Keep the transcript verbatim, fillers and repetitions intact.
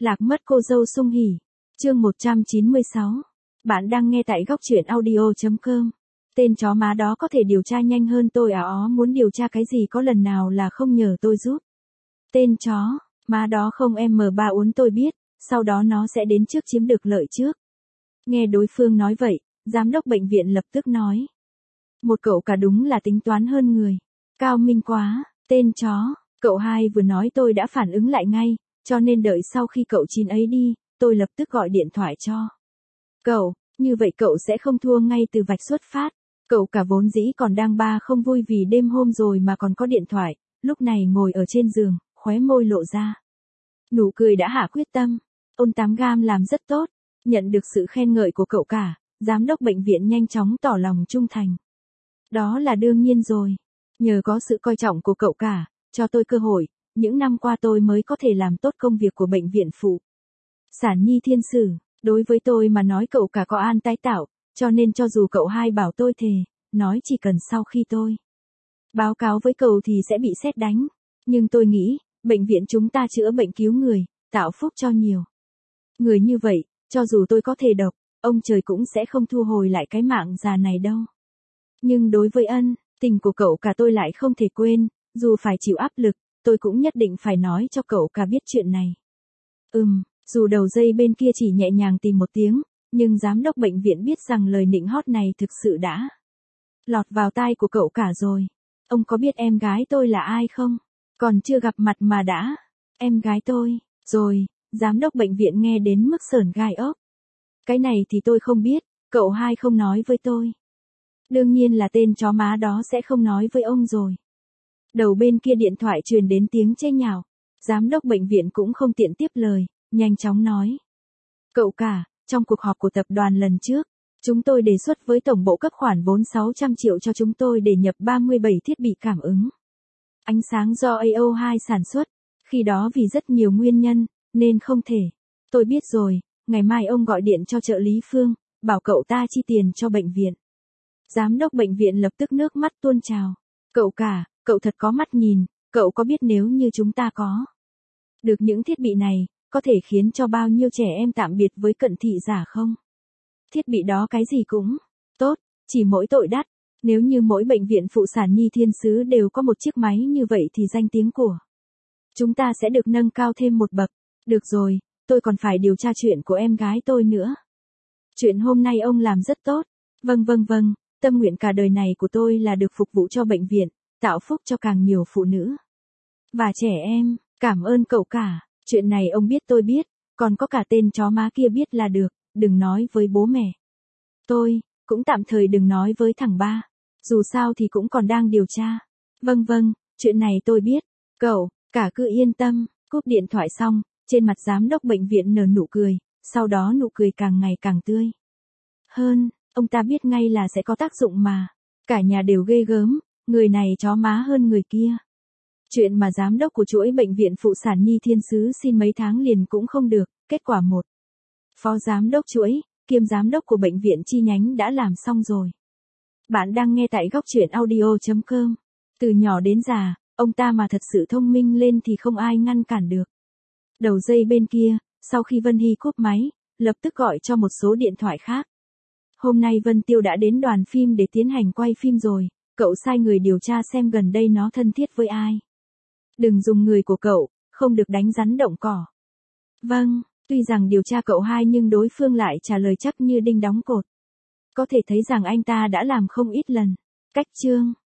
Lạc mất cô dâu sung hỉ. Chương một trăm chín mươi sáu. Bạn đang nghe tại góc truyện audio chấm com. Tên chó má đó có thể điều tra nhanh hơn tôi à ó, muốn điều tra cái gì có lần nào là không nhờ tôi giúp. Tên chó má đó không em ba uốn tôi biết, sau đó nó sẽ đến trước chiếm được lợi trước. Nghe đối phương nói vậy, giám đốc bệnh viện lập tức nói. Một cậu cả đúng là tính toán hơn người. Cao minh quá, tên chó. Cậu hai vừa nói tôi đã phản ứng lại ngay, cho nên đợi sau khi cậu chín ấy đi, tôi lập tức gọi điện thoại cho cậu, như vậy cậu sẽ không thua ngay từ vạch xuất phát. Cậu cả vốn dĩ còn đang ba không vui vì đêm hôm rồi mà còn có điện thoại, lúc này ngồi ở trên giường, khóe môi lộ ra. Nụ cười đã hạ quyết tâm, ôn tám gam làm rất tốt, nhận được sự khen ngợi của cậu cả, giám đốc bệnh viện nhanh chóng tỏ lòng trung thành. Đó là đương nhiên rồi, nhờ có sự coi trọng của cậu cả, cho tôi cơ hội, những năm qua tôi mới có thể làm tốt công việc của bệnh viện phụ sản nhi thiên sử. Đối với tôi mà nói cậu cả có an tái tạo, cho nên cho dù cậu hai bảo tôi thề, nói chỉ cần sau khi tôi báo cáo với cậu thì sẽ bị sét đánh. Nhưng tôi nghĩ, bệnh viện chúng ta chữa bệnh cứu người, tạo phúc cho nhiều người như vậy, cho dù tôi có thể độc, ông trời cũng sẽ không thu hồi lại cái mạng già này đâu. Nhưng đối với ân tình của cậu cả tôi lại không thể quên, dù phải chịu áp lực, tôi cũng nhất định phải nói cho cậu cả biết chuyện này. Ừm, dù đầu dây bên kia chỉ nhẹ nhàng tìm một tiếng, nhưng giám đốc bệnh viện biết rằng lời nịnh hót này thực sự đã lọt vào tai của cậu cả rồi. Ông có biết em gái tôi là ai không? Còn chưa gặp mặt mà đã. Em gái tôi, rồi, giám đốc bệnh viện nghe đến mức sởn gai ốc. Cái này thì tôi không biết, cậu hai không nói với tôi. Đương nhiên là tên chó má đó sẽ không nói với ông rồi. Đầu bên kia điện thoại truyền đến tiếng chê nhạo. Giám đốc bệnh viện cũng không tiện tiếp lời, nhanh chóng nói. Cậu cả, trong cuộc họp của tập đoàn lần trước, chúng tôi đề xuất với tổng bộ cấp khoản vốn sáu trăm triệu cho chúng tôi để nhập ba mươi bảy thiết bị cảm ứng ánh sáng do a o hai sản xuất. Khi đó vì rất nhiều nguyên nhân, nên không thể. Tôi biết rồi, ngày mai ông gọi điện cho trợ lý Phương, bảo cậu ta chi tiền cho bệnh viện. Giám đốc bệnh viện lập tức nước mắt tuôn trào. Cậu cả, cậu thật có mắt nhìn, cậu có biết nếu như chúng ta có được những thiết bị này, có thể khiến cho bao nhiêu trẻ em tạm biệt với cận thị giả không? Thiết bị đó cái gì cũng tốt, chỉ mỗi tội đắt. Nếu như mỗi bệnh viện phụ sản nhi thiên sứ đều có một chiếc máy như vậy thì danh tiếng của chúng ta sẽ được nâng cao thêm một bậc. Được rồi, tôi còn phải điều tra chuyện của em gái tôi nữa. Chuyện hôm nay ông làm rất tốt. Vâng vâng vâng, tâm nguyện cả đời này của tôi là được phục vụ cho bệnh viện, tạo phúc cho càng nhiều phụ nữ và trẻ em. Cảm ơn cậu cả, chuyện này ông biết tôi biết, còn có cả tên chó má kia biết là được, đừng nói với bố mẹ. Tôi, cũng tạm thời đừng nói với thằng ba, dù sao thì cũng còn đang điều tra. Vâng vâng, chuyện này tôi biết, cậu, cả cứ yên tâm. Cúp điện thoại xong, trên mặt giám đốc bệnh viện nở nụ cười, sau đó nụ cười càng ngày càng tươi hơn, ông ta biết ngay là sẽ có tác dụng mà. Cả nhà đều ghê gớm, người này chó má hơn người kia. Chuyện mà giám đốc của chuỗi bệnh viện phụ sản nhi thiên sứ xin mấy tháng liền cũng không được, kết quả một phó giám đốc chuỗi, kiêm giám đốc của bệnh viện chi nhánh đã làm xong rồi. Bạn đang nghe tại góc truyện audio chấm com. Từ nhỏ đến già, ông ta mà thật sự thông minh lên thì không ai ngăn cản được. Đầu dây bên kia, sau khi Vân Hy cúp máy, lập tức gọi cho một số điện thoại khác. Hôm nay Vân Tiêu đã đến đoàn phim để tiến hành quay phim rồi, cậu sai người điều tra xem gần đây nó thân thiết với ai. Đừng dùng người của cậu, không được đánh rắn động cỏ. Vâng, tuy rằng điều tra cậu hai nhưng đối phương lại trả lời chắc như đinh đóng cột. Có thể thấy rằng anh ta đã làm không ít lần. Cách chương